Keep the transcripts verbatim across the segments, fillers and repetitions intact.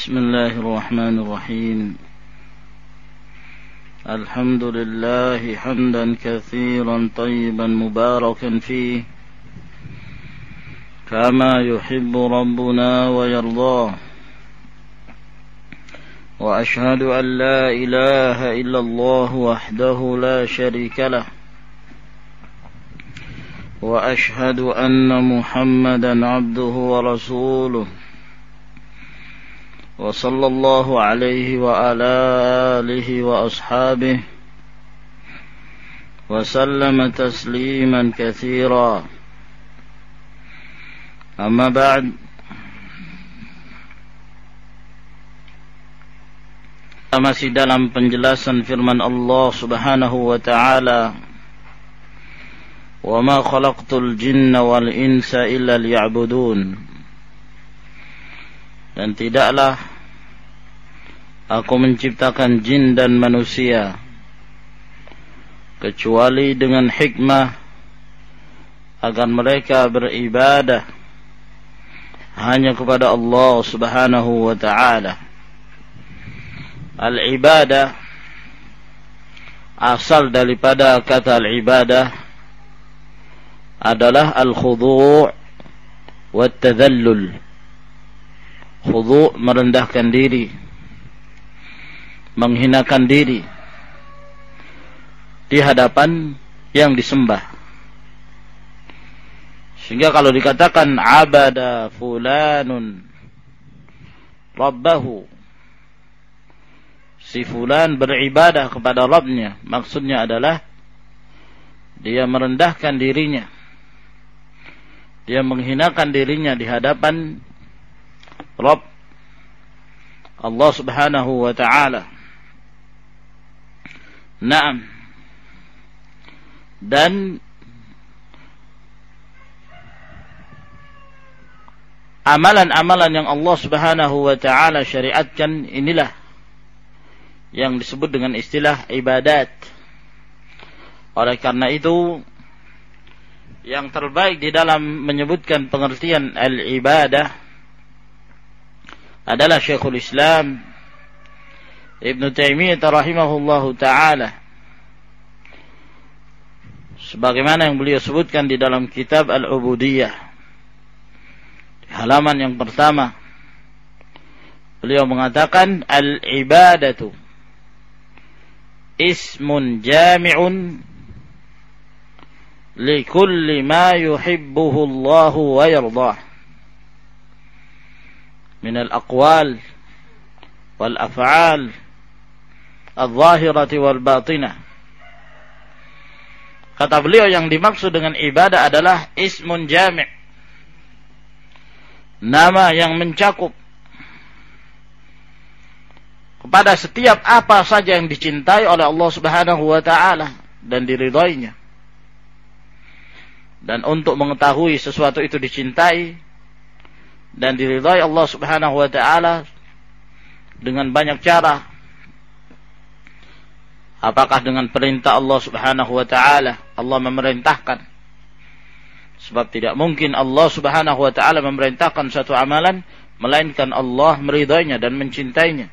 بسم الله الرحمن الرحيم الحمد لله حمدا كثيرا طيبا مباركا فيه كما يحب ربنا ويرضاه وأشهد أن لا إله إلا الله وحده لا شريك له وأشهد أن محمدا عبده ورسوله وصلى الله عليه وعلى آله وأصحابه وسلم تسليما كثيرا أما بعد masih dalam penjelasan firman Allah Subhanahu wa taala wa ma khalaqtul jinna wal insa illa liya'budun, dan tidaklah aku menciptakan jin dan manusia kecuali dengan hikmah agar mereka beribadah hanya kepada Allah Subhanahu wa ta'ala. Al-ibadah asal daripada kata al-ibadah adalah al-khudu' wa tadhallul. Khudu' merendahkan diri, menghinakan diri di hadapan yang disembah. Sehingga kalau dikatakan abada fulanun rabbahu, si fulan beribadah kepada Rabbnya, maksudnya adalah dia merendahkan dirinya, dia menghinakan dirinya di hadapan Rabb Allah Subhanahu wa ta'ala. Naam. Dan amalan-amalan yang Allah Subhanahu wa ta'ala syariatkan inilah yang disebut dengan istilah ibadat. Oleh karena itu, yang terbaik di dalam menyebutkan pengertian al-ibadah adalah Syekhul Islam Ibn Taimiyah rahimahullahu ta'ala, sebagaimana yang beliau sebutkan di dalam kitab Al-Ubudiyah, halaman yang pertama. Beliau mengatakan al-ibadatu ismun jami'un likulli ma yuhibbuhu Allahu wa yardah min al-aqwal wal af'al al-zahirati wal batinah. Kata beliau, yang dimaksud dengan ibadah adalah ismun jami', nama yang mencakup kepada setiap apa saja yang dicintai oleh Allah Subhanahu wa ta'ala dan diridainya. Dan untuk mengetahui sesuatu itu dicintai dan diridai Allah Subhanahu wa ta'ala dengan banyak cara. Apakah dengan perintah Allah Subhanahu wa ta'ala, Allah memerintahkan, sebab tidak mungkin Allah Subhanahu wa ta'ala memerintahkan suatu amalan melainkan Allah meridainya dan mencintainya.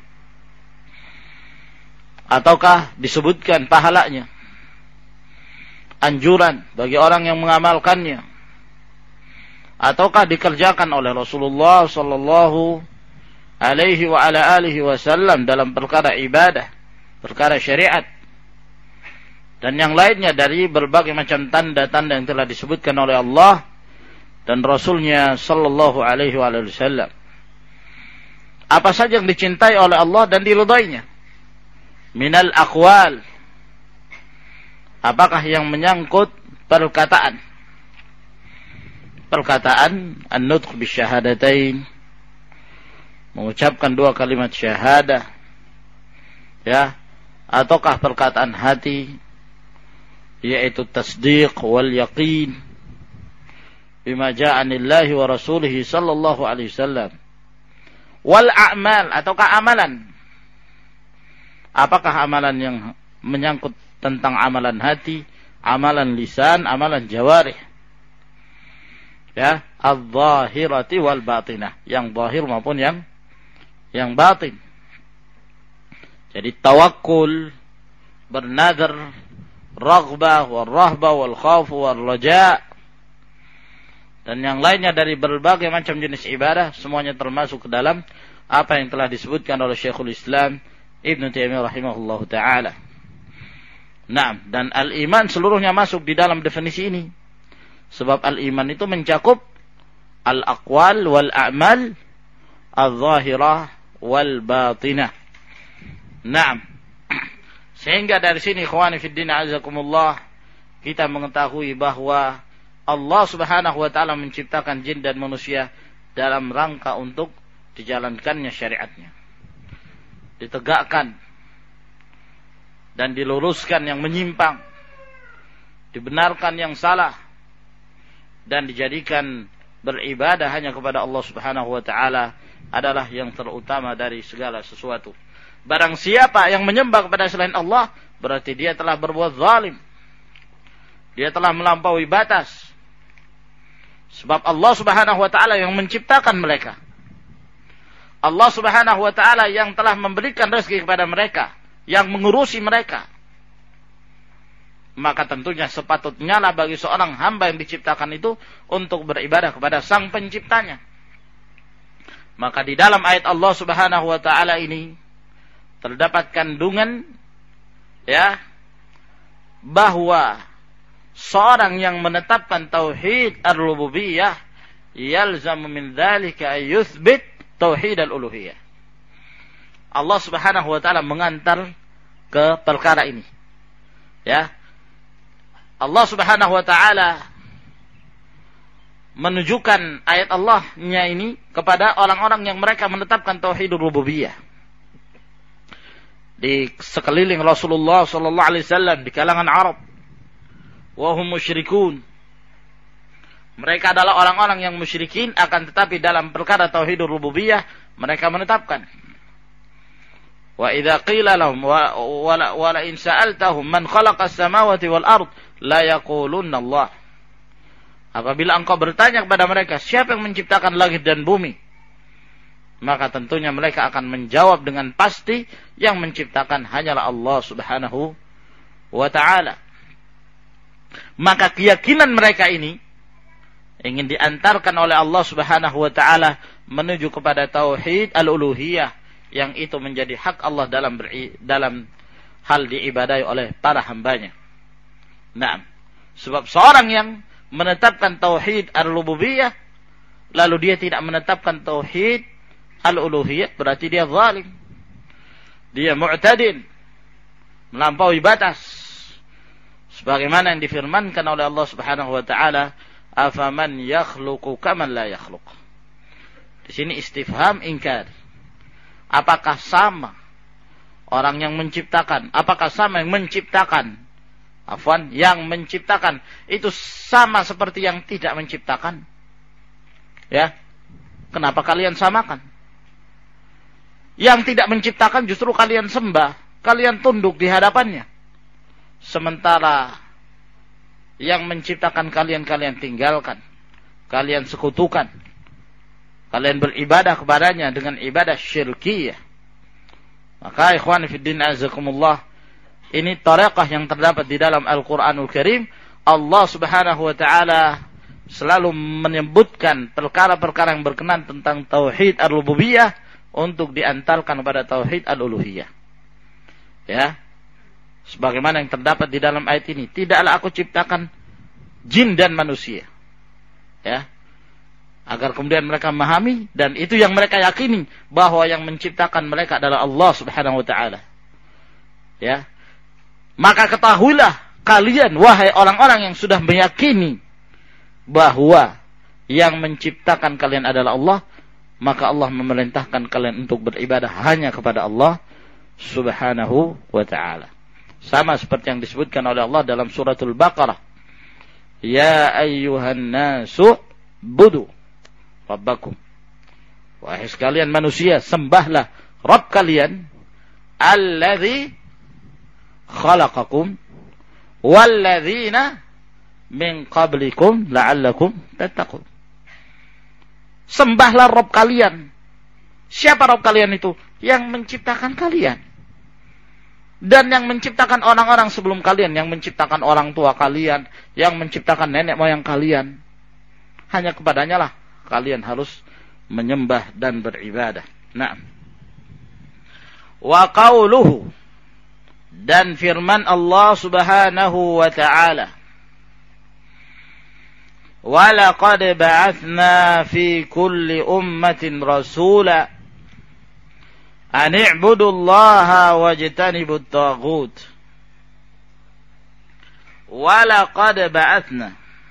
Ataukah disebutkan pahalanya, anjuran bagi orang yang mengamalkannya, ataukah dikerjakan oleh Rasulullah sallallahu alaihi wa ala alihi wasallam dalam perkara ibadah, perkara syariat, dan yang lainnya dari berbagai macam tanda-tanda yang telah disebutkan oleh Allah dan Rasulnya sallallahu alaihi wa alihi wasallam. Apa saja yang dicintai oleh Allah dan diridainya minal aqwal, apakah yang menyangkut perkataan, perkataan an-nutq bisyahadatain, mengucapkan dua kalimat syahadah, ya, ataukah perkataan hati, yaitu tasdiq wal yaqin bima ja'anillahi wa rasulihi sallallahu alaihi wasallam, wal a'mal, ataukah amalan, apakah amalan yang menyangkut tentang amalan hati, amalan lisan, amalan jawarih, ya, al-zahirati wal batinah, yang zahir maupun yang yang batin. Jadi tawakkul, bernadar, raghbah, wal-rahbah, wal-khawf, wal-raja, dan yang lainnya dari berbagai macam jenis ibadah, semuanya termasuk ke dalam apa yang telah disebutkan oleh Syekhul Islam Ibnu Taimiyah rahimahullahu ta'ala. Nah, dan al-iman seluruhnya masuk di dalam definisi ini. Sebab al-iman itu mencakup al-aqwal wal-a'mal al-zahirah wal-batinah. Nah, sehingga dari sini ikhwani fiddin azakumullah, kita mengetahui bahwa Allah subhanahu wa ta'ala menciptakan jin dan manusia dalam rangka untuk dijalankannya syariatnya, ditegakkan dan diluruskan yang menyimpang, dibenarkan yang salah, dan dijadikan beribadah hanya kepada Allah subhanahu wa ta'ala adalah yang terutama dari segala sesuatu. Barang siapa yang menyembah kepada selain Allah, berarti dia telah berbuat zalim, dia telah melampaui batas. Sebab Allah subhanahu wa ta'ala yang menciptakan mereka, Allah subhanahu wa ta'ala yang telah memberikan rezeki kepada mereka, yang mengurusi mereka. Maka tentunya sepatutnya lah bagi seorang hamba yang diciptakan itu untuk beribadah kepada sang penciptanya. Maka di dalam ayat Allah subhanahu wa ta'ala ini terdapat kandungan, ya, bahwa seorang yang menetapkan tauhid ar-rububiyah yalzamu min dzalika ay yuthbit tauhid al-uluhiyah. Allah subhanahu wa ta'ala mengantar ke perkara ini, ya. Allah subhanahu wa ta'ala menunjukkan ayat Allah-Nya ini kepada orang-orang yang mereka menetapkan tauhid ar-rububiyah di sekeliling Rasulullah sallallahu alaihi wasallam, di kalangan Arab. Wa hum musyrikun. Mereka adalah orang-orang yang musyrikin, akan tetapi dalam perkara tauhidur rububiyah mereka menetapkan. Wa idza qila lahum wa wa la in sa'altahum man khalaqas samawati wal ard la yaqulunna Allah. Apabila engkau bertanya kepada mereka, siapa yang menciptakan langit dan bumi? Maka tentunya mereka akan menjawab dengan pasti, yang menciptakan hanyalah Allah subhanahu wa ta'ala. Maka keyakinan mereka ini ingin diantarkan oleh Allah subhanahu wa ta'ala menuju kepada tauhid al-uluhiyah, yang itu menjadi hak Allah dalam beri, dalam hal diibadahi oleh para hambanya. Nah, sebab seorang yang menetapkan tauhid al-rububiyah lalu dia tidak menetapkan tauhid al-uluhiyah, berarti dia zalim, dia mu'tadin, melampaui batas. Sebagaimana yang difirmankan oleh Allah subhanahu wa ta'ala, afaman yakhluqu kaman la yakhluq. Di sini istifham ingkar. Apakah sama orang yang menciptakan, apakah sama yang menciptakan, afwan, yang menciptakan itu sama seperti yang tidak menciptakan? Ya, kenapa kalian samakan? Yang tidak menciptakan justru kalian sembah, kalian tunduk di hadapannya. Sementara yang menciptakan kalian, kalian tinggalkan, kalian sekutukan, kalian beribadah kepadanya dengan ibadah syirkiyah. Maka ikhwan fiddin azakumullah, ini tariqah yang terdapat di dalam Al-Quranul Karim. Allah subhanahu wa ta'ala selalu menyebutkan perkara-perkara yang berkenan tentang tauhid ar-rububiyah untuk diantarkan kepada tauhid al-uluhiyah. Ya. Sebagaimana yang terdapat di dalam ayat ini, tidaklah aku ciptakan jin dan manusia. Ya. Agar kemudian mereka memahami, dan itu yang mereka yakini, bahwa yang menciptakan mereka adalah Allah subhanahu wa ta'ala. Ya. Maka ketahuilah kalian, wahai orang-orang yang sudah meyakini bahwa yang menciptakan kalian adalah Allah, maka Allah memerintahkan kalian untuk beribadah hanya kepada Allah subhanahu wa ta'ala. Sama seperti yang disebutkan oleh Allah dalam suratul Baqarah. Ya ayyuhan nasu budu rabbakum. Wahai sekalian manusia, sembahlah Rabb kalian, alladzi khalaqakum walladzina min qablikum la'allakum tattaqun. Sembahlah Rabb kalian. Siapa Rabb kalian itu? Yang menciptakan kalian. Dan yang menciptakan orang-orang sebelum kalian, yang menciptakan orang tua kalian, yang menciptakan nenek moyang kalian. Hanya kepadanya lah kalian harus menyembah dan beribadah. Nah. Wa qauluhu, dan firman Allah Subhanahu wa ta'ala. Wa laqad ba'athna fi kulli ummatin rasula an i'budu Allaha wajtanibut taghut. Wa laqad ba'athna,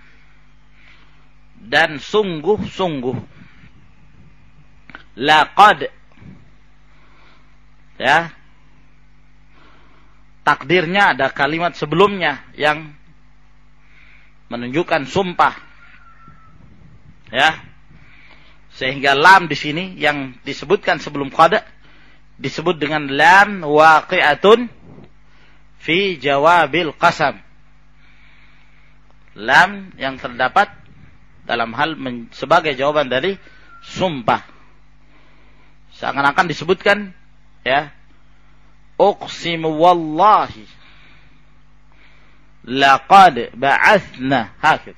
dan sungguh-sungguh, laqad, ya, takdirnya ada kalimat sebelumnya yang menunjukkan sumpah, ya, sehingga lam di sini yang disebutkan sebelum qad disebut dengan lam waqi'atun fi jawabil qasam, lam yang terdapat dalam hal men- sebagai jawaban dari sumpah, seakan-akan disebutkan, ya, uqsimu wallahi laqad ba'athna hakid.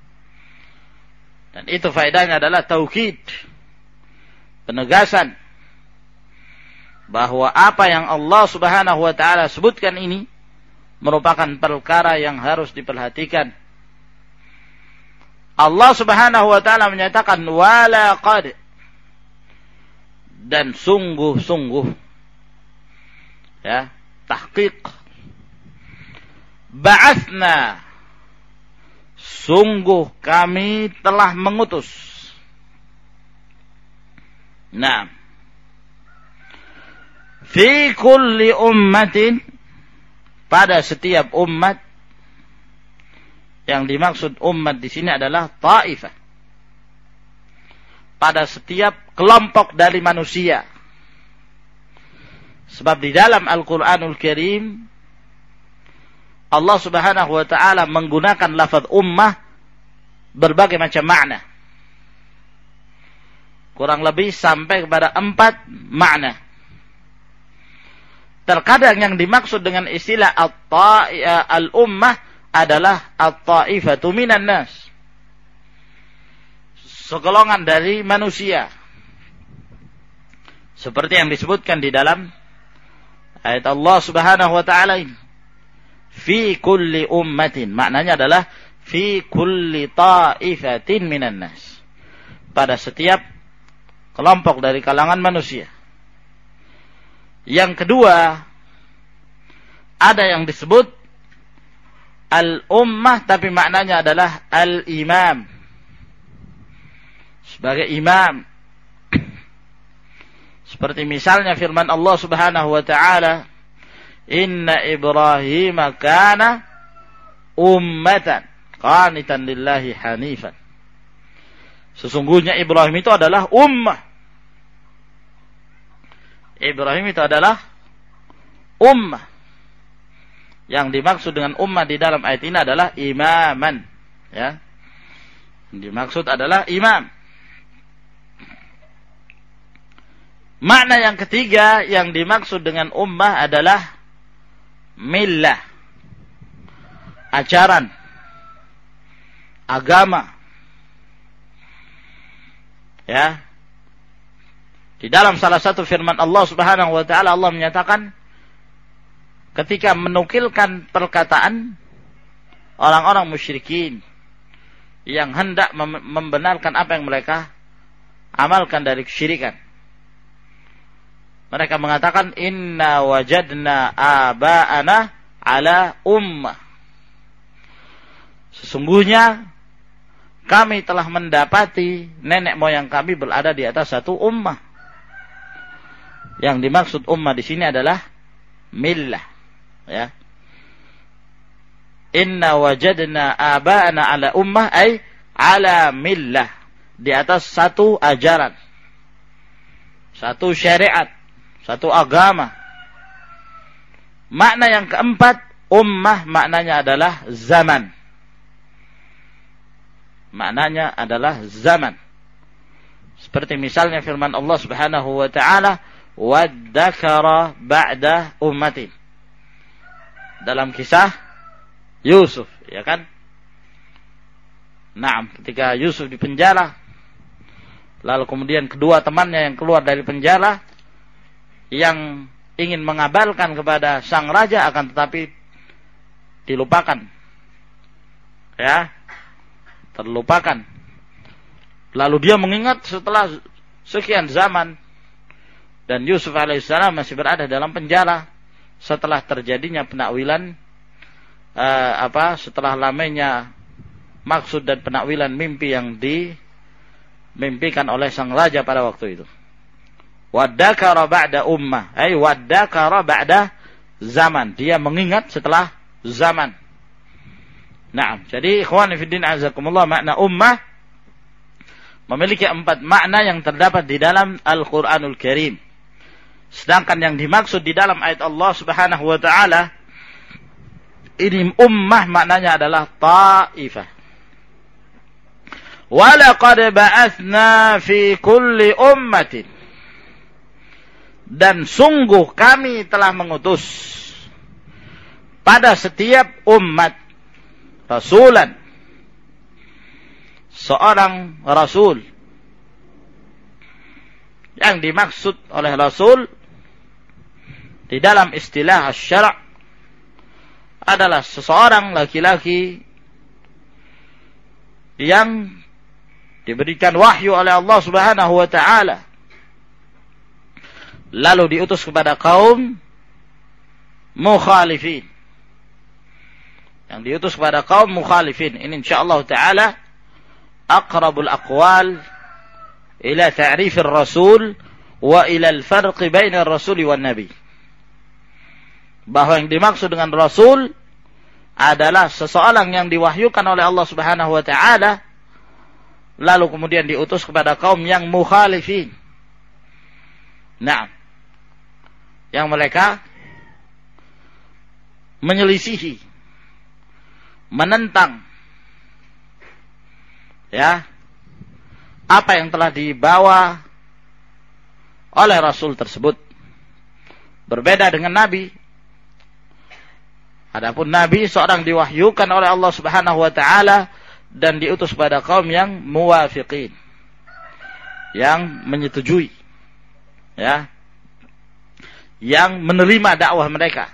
Dan itu faedahnya adalah taukid, penegasan bahwa apa yang Allah Subhanahu wa ta'ala sebutkan ini merupakan perkara yang harus diperhatikan. Allah Subhanahu wa ta'ala menyatakan wala qad, dan sungguh-sungguh, ya, tahqiq, ba'athna, sungguh kami telah mengutus. Nah, fi kulli ummatin, pada setiap umat. Yang dimaksud umat di sini adalah ta'ifah, pada setiap kelompok dari manusia. Sebab di dalam Al-Quranul Karim Allah Subhanahu wa ta'ala menggunakan lafaz ummah berbagai macam makna, kurang lebih sampai kepada empat makna. Terkadang yang dimaksud dengan istilah al-ummah adalah at-ta'ifatu minan nas, segolongan dari manusia, seperti yang disebutkan di dalam ayat Allah Subhanahu wa ta'ala ini, fi kulli ummatin, maknanya adalah fi kulli ta'ifatin minan nas, pada setiap kelompok dari kalangan manusia. Yang kedua, ada yang disebut al-ummah tapi maknanya adalah al-imam, sebagai imam. Seperti misalnya firman Allah Subhanahu wa ta'ala, inna Ibrahim kana ummatan qanitan lillahi hanifan. Sesungguhnya Ibrahim itu adalah ummah. Ibrahim itu adalah ummah. Yang dimaksud dengan ummah di dalam ayat ini adalah imaman, ya. Yang dimaksud adalah imam. Makna yang ketiga yang dimaksud dengan ummah adalah millah, ajaran, agama. Ya. Di dalam salah satu firman Allah Subhanahu wa ta'ala, Allah menyatakan ketika menukilkan perkataan orang-orang musyrikin yang hendak mem- membenarkan apa yang mereka amalkan dari kesyirikan. Mereka mengatakan inna wajadna aba'ana ala ummah. Sesungguhnya kami telah mendapati nenek moyang kami berada di atas satu ummah. Yang dimaksud ummah di sini adalah millah, ya. Inna wajadna aba'ana ala ummah ay ala millah, di atas satu ajaran, satu syariat, satu agama. Makna yang keempat, ummah maknanya adalah zaman. Maknanya adalah zaman. Seperti misalnya firman Allah Subhanahu wa taala, "Wadzakara ba'da ummatin." Dalam kisah Yusuf, ya kan? Nah, ketika Yusuf di penjara, lalu kemudian kedua temannya yang keluar dari penjara yang ingin mengabalkan kepada sang raja, akan tetapi dilupakan. Ya, terlupakan. Lalu dia mengingat setelah sekian zaman, dan Yusuf alaihissalam masih berada dalam penjara setelah terjadinya penakwilan uh, apa setelah lamanya maksud dan penakwilan mimpi yang dimimpikan oleh sang raja pada waktu itu. Waddakara ba'da ummah, ay waddakara ba'da zaman. Dia mengingat setelah zaman. Nah, jadi ikhwani fiddin azakumullah, makna ummah memiliki empat makna yang terdapat di dalam Al-Quranul Karim. Sedangkan yang dimaksud di dalam ayat Allah Subhanahu wa taala ini ummah maknanya adalah ta'ifah. Wa laqad ba'atsna fi kulli ummatin, dan sungguh kami telah mengutus pada setiap umat rasulan, seorang rasul. Yang dimaksud oleh rasul di dalam istilah asy-syara' adalah seseorang laki-laki yang diberikan wahyu oleh Allah Subhanahu wa taala, lalu diutus kepada kaum mukhalifin. Yang diutus kepada kaum mukhalifin ini insyaallah taala aqrabul aqwal ila ta'rif ar-rasul wa ila al-farq baina ar-rasul wan nabi. Bahwa yang dimaksud dengan rasul adalah seseorang yang diwahyukan oleh Allah Subhanahu wa taala lalu kemudian diutus kepada kaum yang mukhalifin. Nah, yang mereka menyelisihi, menentang ya apa yang telah dibawa oleh rasul tersebut. Berbeda dengan nabi. Adapun nabi seorang diwahyukan oleh Allah Subhanahu wa taala dan diutus pada kaum yang muwafiqin, yang menyetujui, ya, yang menerima dakwah mereka.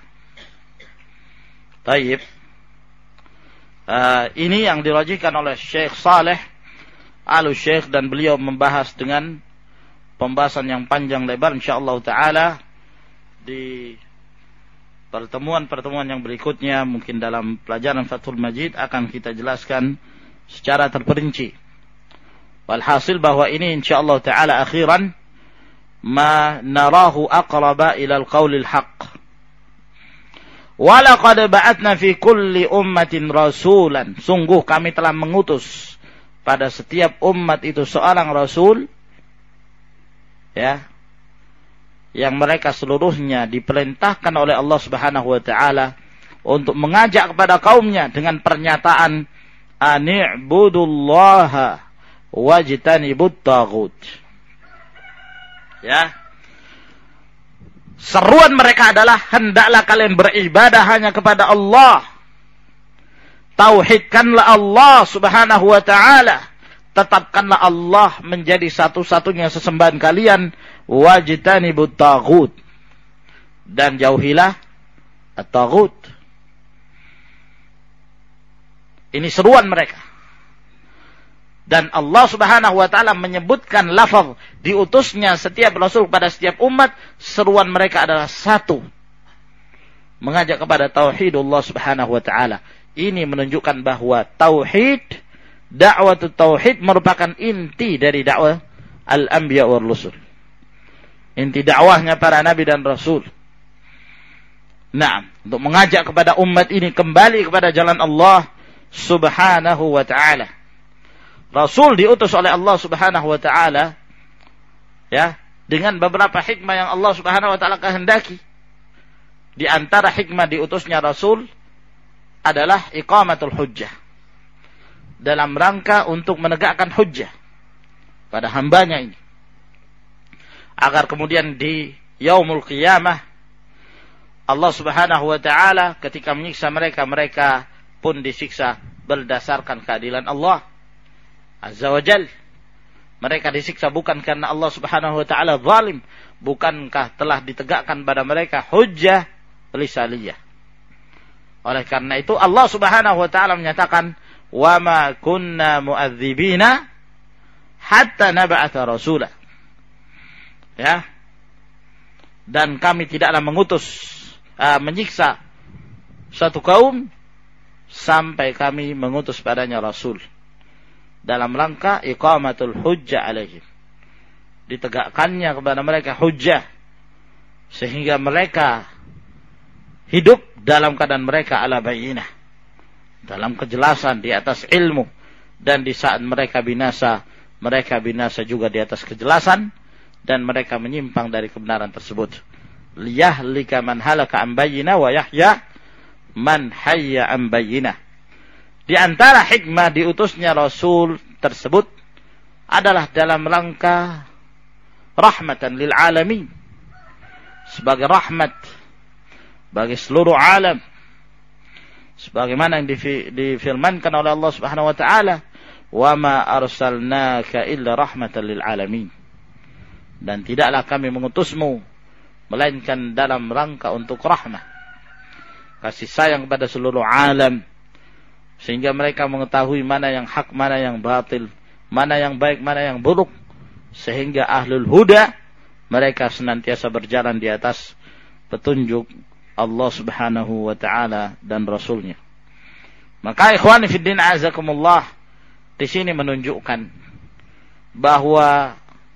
Taib. Uh, ini yang dirajihkan oleh Syekh Saleh Al-Syekh, dan beliau membahas dengan pembahasan yang panjang lebar insyaallah taala di pertemuan-pertemuan yang berikutnya. Mungkin dalam pelajaran Fathul Majid akan kita jelaskan secara terperinci. Walhasil bahwa ini insyaallah taala akhiran ma narahu aqraba ila al-qaulil haqq. Wa laqad ba'atna fi kulli ummatin rasulan. Sungguh kami telah mengutus pada setiap umat itu seorang rasul, ya, yang mereka seluruhnya diperintahkan oleh Allah Subhanahu wa taala untuk mengajak kepada kaumnya dengan pernyataan ani'budullaha wajtanibut taghut. Ya. Seruan mereka adalah hendaklah kalian beribadah hanya kepada Allah. Tauhidkanlah Allah Subhanahu wa taala. Tetapkanlah Allah menjadi satu-satunya sesembahan kalian. Wajtanibut taghut, dan jauhilah at-taghut. Ini seruan mereka. Dan Allah Subhanahu wa taala menyebutkan lafaz diutusnya setiap rasul kepada setiap umat, seruan mereka adalah satu, mengajak kepada tauhidullah Subhanahu wa taala. Ini menunjukkan bahwa tauhid, dakwah tauhid merupakan inti dari dakwah al-anbiya wal rusul. Inti dakwahnya para nabi dan rasul. Nah, untuk mengajak kepada umat ini kembali kepada jalan Allah Subhanahu wa ta'ala. Rasul diutus oleh Allah Subhanahu wa ta'ala, ya, dengan beberapa hikmah yang Allah Subhanahu wa ta'ala kehendaki. Di antara hikmah diutusnya Rasul adalah iqamatul hujjah, dalam rangka untuk menegakkan hujjah. pada hambanya ini. Agar kemudian di yaumul qiyamah Allah subhanahu wa ta'ala ketika menyiksa mereka, mereka pun disiksa berdasarkan keadilan Allah azza wa jal. Mereka disiksa bukan karena Allah subhanahu wa ta'ala zalim, bukankah telah ditegakkan pada mereka hujjah risaliyah. Oleh karena itu Allah subhanahu wa ta'ala menyatakan, wa ma kunna mu'adzibina hatta nab'atha rasulah. Ya. Dan kami tidaklah mengutus uh, menyiksa suatu kaum sampai kami mengutus padanya rasul dalam rangka iqamatul hujjah alaihim, ditegakkannya kepada mereka hujjah sehingga mereka hidup dalam keadaan mereka ala bayyinah, dalam kejelasan di atas ilmu, dan di saat mereka binasa, mereka binasa juga di atas kejelasan dan mereka menyimpang dari kebenaran tersebut. Liyahlika man halaka an bayyinah wa yahya man hayya an bayyinah. Di antara hikmah diutusnya Rasul tersebut adalah dalam rangka rahmatan lil alamin, sebagai rahmat bagi seluruh alam, sebagaimana yang difirmankan oleh Allah Subhanahu wa taala, "Wa ma arsalnaka illa rahmatan lil alamin." Dan tidaklah kami mengutusmu melainkan dalam rangka untuk rahmah, kasih sayang kepada seluruh alam, sehingga mereka mengetahui mana yang hak, mana yang batil, mana yang baik, mana yang buruk, sehingga ahlul huda mereka senantiasa berjalan di atas petunjuk Allah Subhanahu wa taala dan Rasulnya. Maka ikhwani fiddin azakumullah, di sini menunjukkan bahwa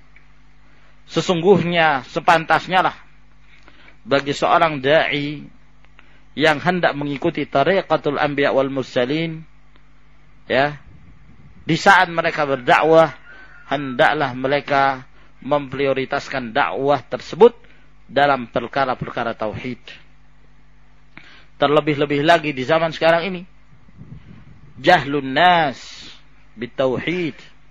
sesungguhnya sepantasnya lah bagi seorang dai yang hendak mengikuti tariqatul anbiya wal mursalin, ya, di saat mereka berdakwah hendaklah mereka memprioritaskan dakwah tersebut dalam perkara-perkara tauhid. Terlebih-lebih lagi di zaman sekarang ini, jahlun nas bitauhid,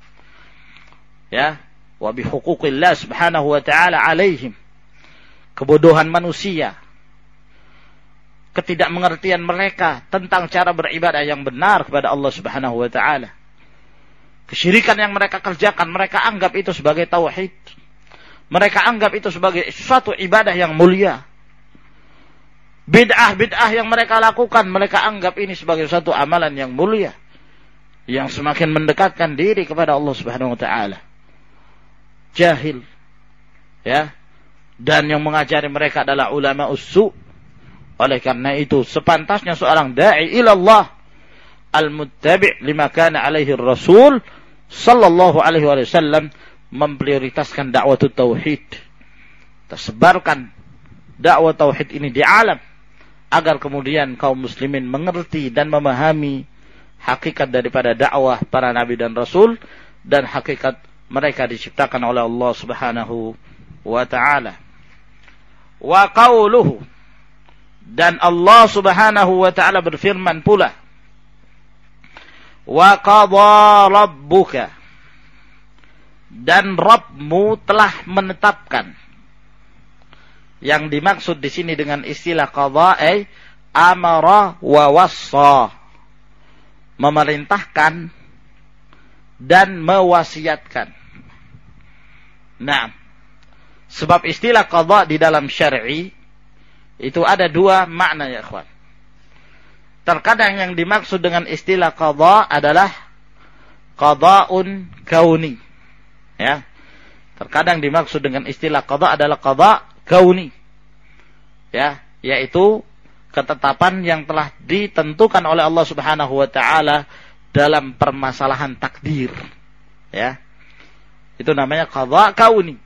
ya, wa bihuquqillah subhanahu wa ta'ala alaihim, kebodohan manusia, ketidakmengertian mereka tentang cara beribadah yang benar kepada Allah Subhanahu wa taala. Kesyirikan yang mereka kerjakan, mereka anggap itu sebagai tauhid. Mereka anggap itu sebagai suatu ibadah yang mulia. Bid'ah-bid'ah yang mereka lakukan, mereka anggap ini sebagai suatu amalan yang mulia, yang semakin mendekatkan diri kepada Allah Subhanahu wa taala. Jahil, ya, dan yang mengajari mereka adalah ulama ussu. Oleh karena itu sepantasnya seorang dai ilallah al-muttabi' lima kana alaihi rasul sallallahu alaihi wasallam memprioritaskan dakwah tauhid, tersebarkan dakwah tauhid ini di alam, agar kemudian kaum muslimin mengerti dan memahami hakikat daripada dakwah para nabi dan rasul, dan hakikat mereka diciptakan oleh Allah Subhanahu wa taala. Wa qauluhu, dan Allah Subhanahu wa taala berfirman pula, wa qadha rabbuka, dan Rabbmu telah menetapkan. Yang dimaksud di sini dengan istilah qadha ay amara wa wassa, memerintahkan dan mewasiatkan. Nah, sebab istilah qadha di dalam syar'i itu ada dua makna ya ikhwan. Terkadang yang dimaksud dengan istilah qadha adalah qadha'un kauni, ya. Terkadang dimaksud dengan istilah qadha adalah qadha kauni, ya, yaitu ketetapan yang telah ditentukan oleh Allah Subhanahu wa taala dalam permasalahan takdir, ya. Itu namanya qadha kauni.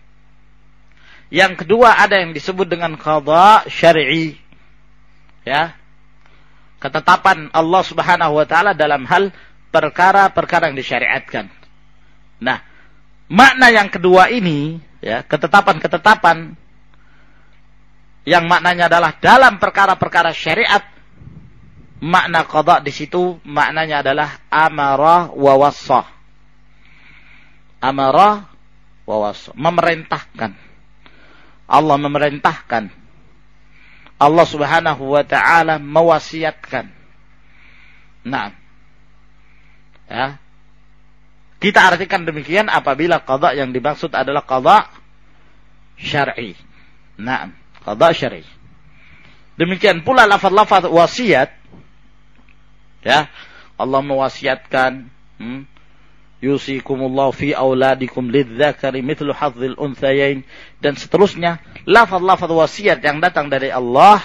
Yang kedua ada yang disebut dengan qadha syar'i, ya, ketetapan Allah Subhanahu wa taala dalam hal perkara-perkara yang disyariatkan. Nah, makna yang kedua ini, ya, ketetapan-ketetapan yang maknanya adalah dalam perkara-perkara syariat, makna qadha di situ maknanya adalah amara wa wassa. Amara wa wasa, memerintahkan. Allah memerintahkan. Allah Subhanahu wa taala mewasiatkan. Nah, ya. Kita artikan demikian apabila qada yang dimaksud adalah qada syar'i. Nah, qada syar'i. Demikian pula lafaz-lafaz wasiat, ya. Allah mewasiatkan, hmm, yusikumullahu fi auladikum lidzakari mithlu hadzil unthayain, dan seterusnya. Lafaz-lafaz wasiat yang datang dari Allah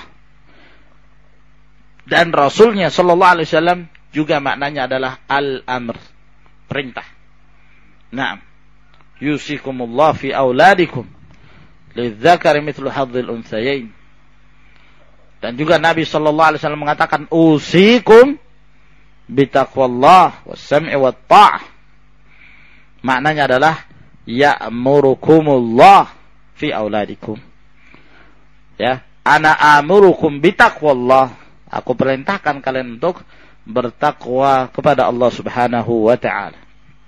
dan Rasulnya sallallahu alaihi wasallam juga maknanya adalah al-amr, perintah. Naam. Yusikumullahu fi auladikum lidzakari mithlu hadzil unthayain. Dan juga Nabi sallallahu alaihi wasallam mengatakan usikum bitaqwallah was-sam'i wat-tha'ah. Maknanya adalah ya'murukumullah fi auladikum. Ya, ana amurukum bitaqwallah. Aku perintahkan kalian untuk bertakwa kepada Allah Subhanahu wa taala.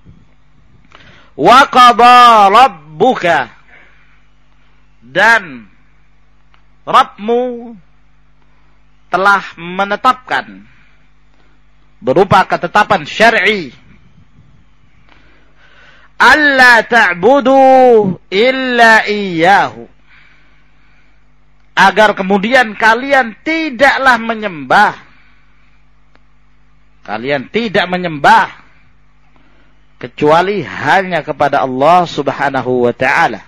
Wa qada rabbuka, dan Rabbmu telah menetapkan berupa ketetapan syar'i, alla ta'budu illa iyyahu, agar kemudian kalian tidaklah menyembah, kalian tidak menyembah kecuali hanya kepada Allah Subhanahu wa taala.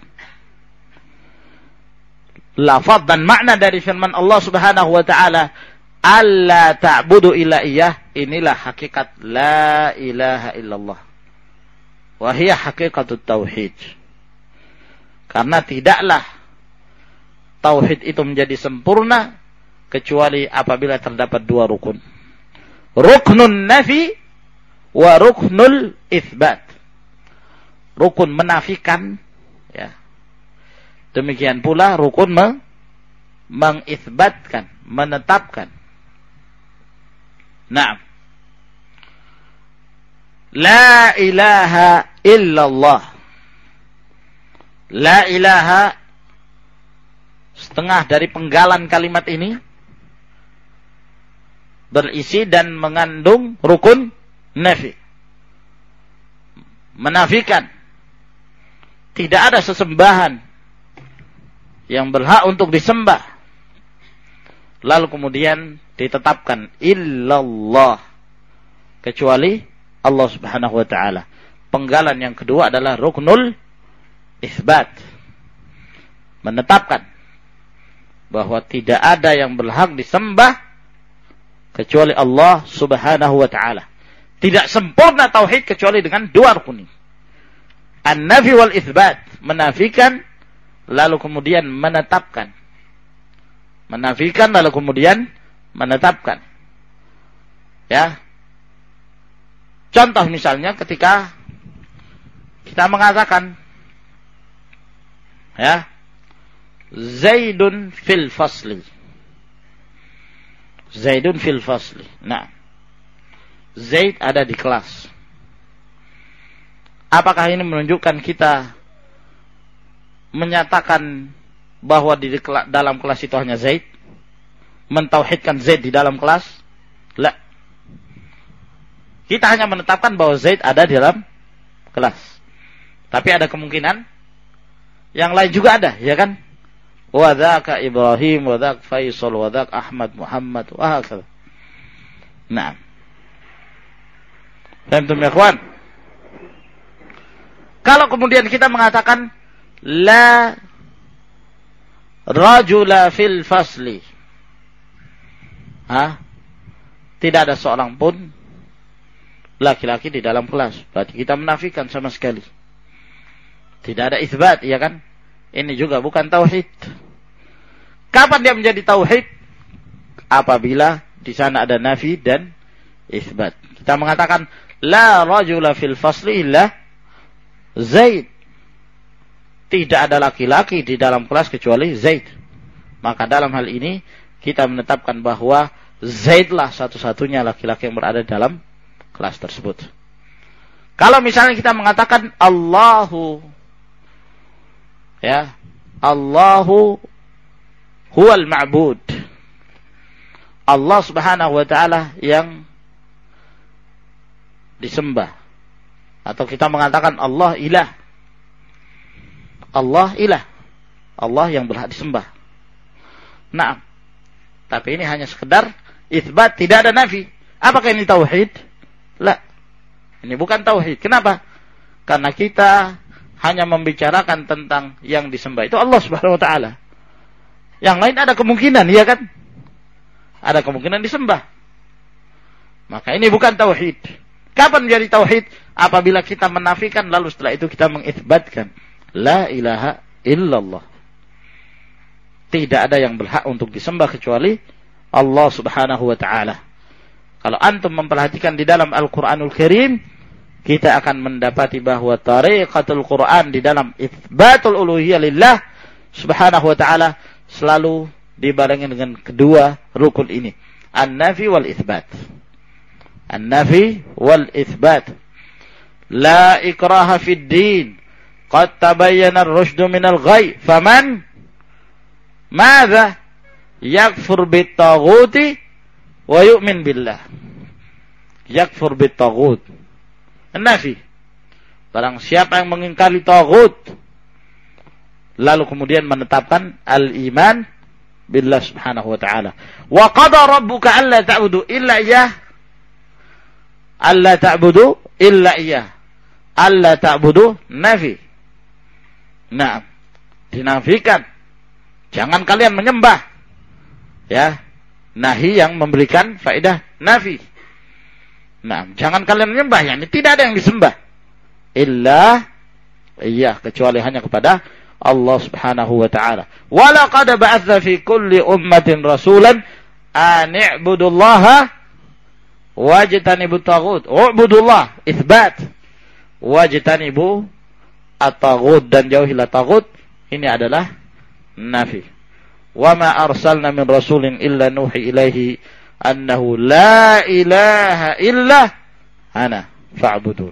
Lafaz dan makna dari firman Allah Subhanahu wa taala, alla ta'budu illa iyyah, inilah hakikat la ilaha illallah. Wa hiya haqiqatut tauhid. Karena tidaklah tauhid itu menjadi sempurna kecuali apabila terdapat dua rukun. Ruknun nafi wa ruknul itsbat. Rukun menafikan, ya. Demikian pula rukun me mengitsbatkan, menetapkan. Naam. La ilaha illallah. La ilaha, setengah dari penggalan kalimat ini berisi dan mengandung rukun nafi. Menafikan tidak ada sesembahan yang berhak untuk disembah. Lalu kemudian ditetapkan illallah, kecuali Allah Subhanahu wa taala. Penggalan yang kedua adalah ruknul itsbat, menetapkan bahwa tidak ada yang berhak disembah kecuali Allah Subhanahu wa taala. Tidak sempurna tauhid kecuali dengan dua rukun ini. An-nafi wal itsbat, menafikan lalu kemudian menetapkan. Menafikan lalu kemudian menetapkan. Ya. Contoh misalnya ketika kita mengatakan, ya, Zaidun fil fasli. Zaidun fil fasli. Nah, Zaid ada di kelas. Apakah ini menunjukkan kita menyatakan bahwa di dalam kelas itu hanya Zaid? Mentauhidkan Zaid di dalam kelas? La. Kita hanya menetapkan bahwa Zaid ada di dalam kelas. Tapi ada kemungkinan yang lain juga ada, ya kan? Wa dzaka Ibrahim, wa dzaka Faisal, wa dzaka Ahmad, Muhammad, wa hakadha. Nah. Paham ya, kawan? Kalau kemudian kita mengatakan la rajula fil fasli, ha? Tidak ada seorang pun laki-laki di dalam kelas, berarti kita menafikan sama sekali. Tidak ada itsbat, ya kan? Ini juga bukan tauhid. Kapan dia menjadi tauhid? Apabila di sana ada nafi dan itsbat. Kita mengatakan la rajula fil fasli illa Zaid. Tidak ada laki-laki di dalam kelas kecuali Zaid. Maka dalam hal ini kita menetapkan bahwa Zaidlah satu-satunya laki-laki yang berada dalam kelas tersebut. Kalau misalnya kita mengatakan Allahu, ya, Allahu huwal ma'bud, Allah subhanahu wa ta'ala yang disembah. Atau kita mengatakan Allah ilah, Allah ilah, Allah yang berhak disembah. Nah, tapi ini hanya sekedar itsbat, tidak ada nafi. Apakah ini tauhid? La, ini bukan tauhid. Kenapa? Karena kita hanya membicarakan tentang yang disembah itu Allah subhanahu wa ta'ala. Yang lain ada kemungkinan, iya kan? Ada kemungkinan disembah. Maka ini bukan tauhid. Kapan menjadi tauhid? Apabila kita menafikan lalu setelah itu kita mengitsbatkan la ilaha illallah. Tidak ada yang berhak untuk disembah kecuali Allah subhanahu wa ta'ala. Kalau antum memperhatikan di dalam Al-Quranul Karim, kita akan mendapati bahwa tariqatul Quran di dalam itsbatul uluhiyah lillah subhanahu wa ta'ala selalu dibarengi dengan kedua rukun ini, an-nafi wal itsbat. An-nafi wal itsbat. La ikraha fid din, qad tabayyana ar-rusydu minal ghayy, faman madza yakfur bit-taghuti wa yu'min billah. Yakfur bit-taghut, an-nafi. Barang siapa yang mengingkari taghut lalu kemudian menetapkan al-iman billah subhanahu wa ta'ala. Wa qada rabbuka alla ta'budu illa iyyah, alla ta'budu illa iyyah, alla ta'budu nafi. Nah, dinafikan, jangan kalian menyembah, ya, nahi yang memberikan faedah nafi. Nah, jangan kalian menyembah, yakni tidak ada yang disembah illa iyyah, kecuali hanya kepada Allah subhanahu wa ta'ala. Wa laqad ba'atha fi kulli ummatin rasulan an i'budullaha wajtanibut taghut. U'budullah, itsbat. Wajtanibu at-taghut, dan jauhilah taghut. Ini adalah nafi. Wa ma arsalna min rasulin illa nuhi ilaihi annahu la ilaha illa ana fa'budun.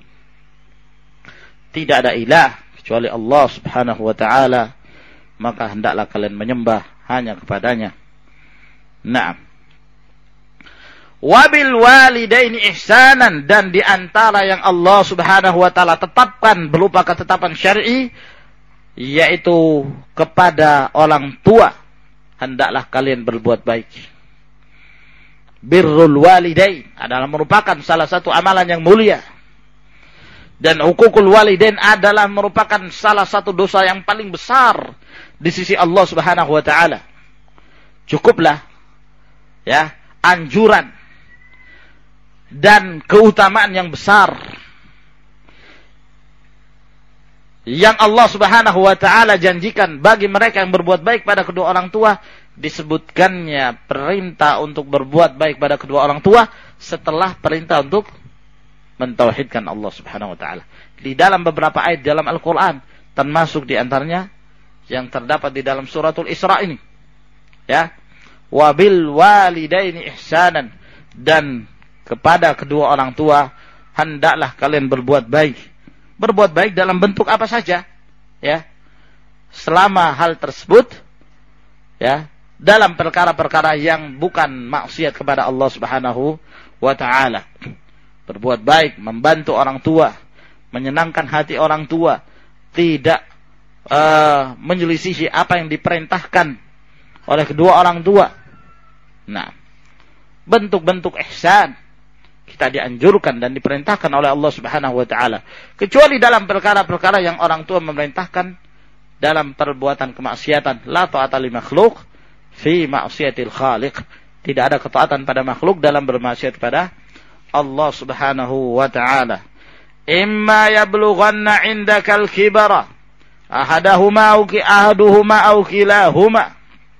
Tidak ada ilah kecuali Allah subhanahu wa ta'ala, maka hendaklah kalian menyembah hanya kepadanya. Naam. Wabil walidaini ihsanan, dan di antara yang Allah subhanahu wa ta'ala tetapkan berupa ketetapan syar'i, yaitu kepada orang tua hendaklah kalian berbuat baik. Birrul walidain adalah merupakan salah satu amalan yang mulia. Dan hukukul walidain adalah merupakan salah satu dosa yang paling besar di sisi Allah subhanahu wa ta'ala. Cukuplah, ya, anjuran dan keutamaan yang besar yang Allah subhanahu wa ta'ala janjikan bagi mereka yang berbuat baik pada kedua orang tua. Disebutkannya perintah untuk berbuat baik pada kedua orang tua setelah perintah untuk mentauhidkan Allah subhanahu wa ta'ala. Di dalam beberapa ayat dalam Al-Quran, termasuk di antaranya yang terdapat di dalam suratul Isra ini, ya, wabil walidaini ihsanan, dan kepada kedua orang tua hendaklah kalian berbuat baik. Berbuat baik dalam bentuk apa saja, ya, selama hal tersebut, ya, dalam perkara-perkara yang bukan maksiat kepada Allah subhanahu wa ta'ala. Berbuat baik, membantu orang tua, menyenangkan hati orang tua, tidak uh, menyelisihi apa yang diperintahkan oleh kedua orang tua. Nah, bentuk-bentuk ihsan kita dianjurkan dan diperintahkan oleh Allah subhanahu wa ta'ala. Kecuali dalam perkara-perkara yang orang tua memerintahkan dalam perbuatan kemaksiatan. La ta'ata li makhluk fi ma'siyatil khaliq. Tidak ada ketaatan pada makhluk dalam bermaksiat pada Allah subhanahu wa ta'ala. Imma yablughanna indakal kibara ahadahuma au ki ahaduhuma au kilahuma.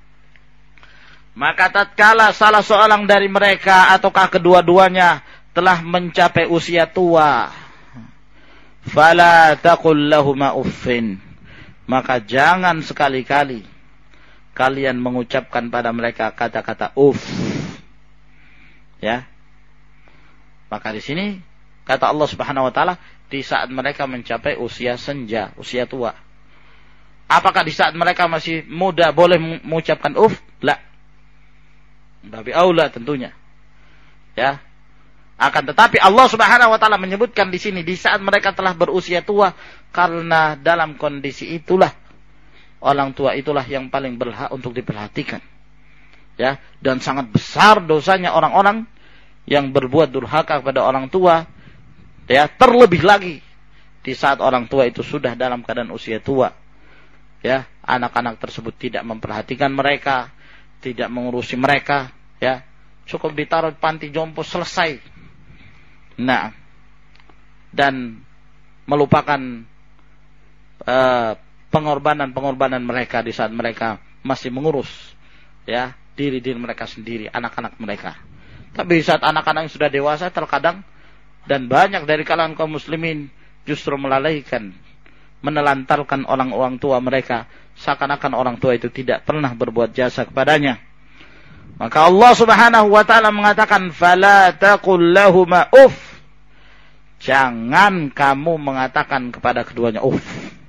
Maka tatkala salah seorang dari mereka ataukah kedua-duanya telah mencapai usia tua, fala taqul lahuma uffin, maka jangan sekali-kali kalian mengucapkan pada mereka kata-kata uff. Ya. Maka di sini kata Allah Subhanahu wa taala, di saat mereka mencapai usia senja, usia tua. Apakah di saat mereka masih muda boleh mengucapkan uf? La. Babi aula tentunya. Ya. Akan tetapi Allah Subhanahu wa taala menyebutkan di sini di saat mereka telah berusia tua, karena dalam kondisi itulah orang tua itulah yang paling berhak untuk diperhatikan. Ya, dan sangat besar dosanya orang-orang yang berbuat durhaka kepada orang tua. Ya, terlebih lagi di saat orang tua itu sudah dalam keadaan usia tua. Ya, anak-anak tersebut tidak memperhatikan mereka, tidak mengurusi mereka, ya. Cukup ditaruh di panti jompo selesai. Nah, dan melupakan uh, pengorbanan-pengorbanan mereka di saat mereka masih mengurus, ya, diri-diri mereka sendiri, anak-anak mereka. Tapi di saat anak-anak yang sudah dewasa, terkadang dan banyak dari kalangan kaum muslimin justru melalaikan, menelantarkan orang-orang tua mereka, seakan-akan orang tua itu tidak pernah berbuat jasa kepadanya. Maka Allah Subhanahu wa taala mengatakan, "Fala taqul lahuma uff." Jangan kamu mengatakan kepada keduanya uff.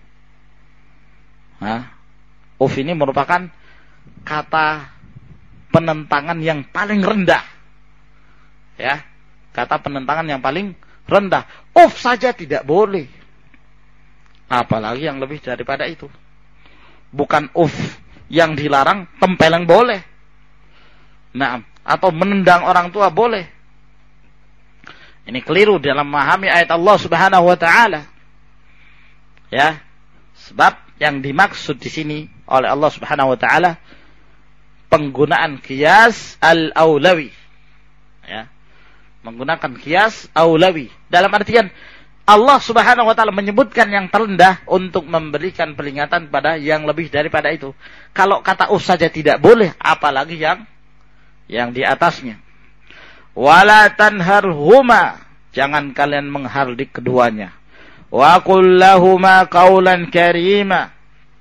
Nah, uff ini merupakan kata penentangan yang paling rendah. Ya, kata penentangan yang paling rendah. Uff saja tidak boleh. Apalagi yang lebih daripada itu. Bukan uff yang dilarang, tempeleng boleh. Nah, atau menendang orang tua boleh. Ini keliru dalam memahami ayat Allah Subhanahu wa taala. Ya. Sebab yang dimaksud di sini oleh Allah Subhanahu wa taala penggunaan qiyas al-aulawi. Ya. Menggunakan qiyas aulawi. Dalam artian Allah Subhanahu wa taala menyebutkan yang terendah untuk memberikan peringatan pada yang lebih daripada itu. Kalau kata uf saja tidak boleh, apalagi yang yang di atasnya. Wala tanharhuma, jangan kalian menghardik keduanya. Wa qul lahuma qaulan karima,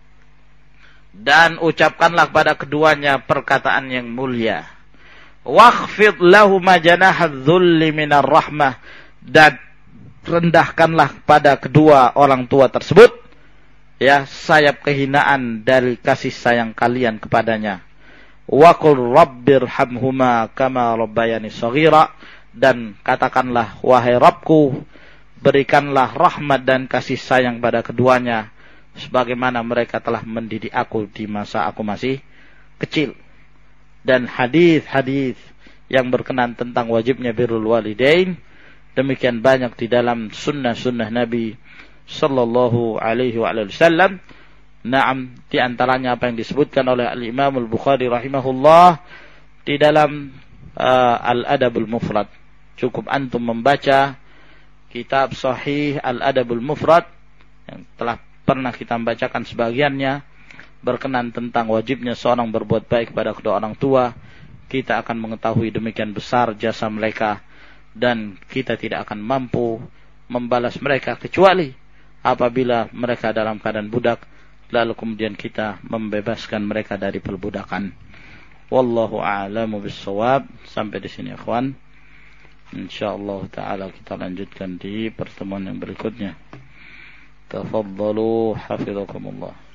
dan ucapkanlah pada keduanya perkataan yang mulia. Wakhfid lahuma janahadz-dzulli minar rahmah, dan rendahkanlah pada kedua orang tua tersebut ya sayap kehinaan dari kasih sayang kalian kepadanya. Wa qul rabbirhamhuma kama rabbayani shaghira, dan katakanlah, wahai Rabbku, berikanlah rahmat dan kasih sayang pada keduanya sebagaimana mereka telah mendidik aku di masa aku masih kecil. Dan hadis-hadis yang berkenan tentang wajibnya birrul walidain demikian banyak di dalam sunnah-sunnah Nabi sallallahu alaihi wasallam. Naam, di antaranya apa yang disebutkan oleh Al-Imam Al-Bukhari rahimahullah di dalam uh, Al-Adabul Mufrad. Cukup antum membaca kitab Sahih Al-Adabul Mufrad yang telah pernah kita bacakan sebagiannya, berkenan tentang wajibnya seorang berbuat baik kepada kedua orang tua. Kita akan mengetahui demikian besar jasa mereka, dan kita tidak akan mampu membalas mereka kecuali apabila mereka dalam keadaan budak, lalu kemudian kita membebaskan mereka dari perbudakan. Wallahu a'lamu bis-shawab. Sampai di sini ikhwan. Insyaallah taala kita lanjutkan di pertemuan yang berikutnya. Tafaddalu hafizakumullah.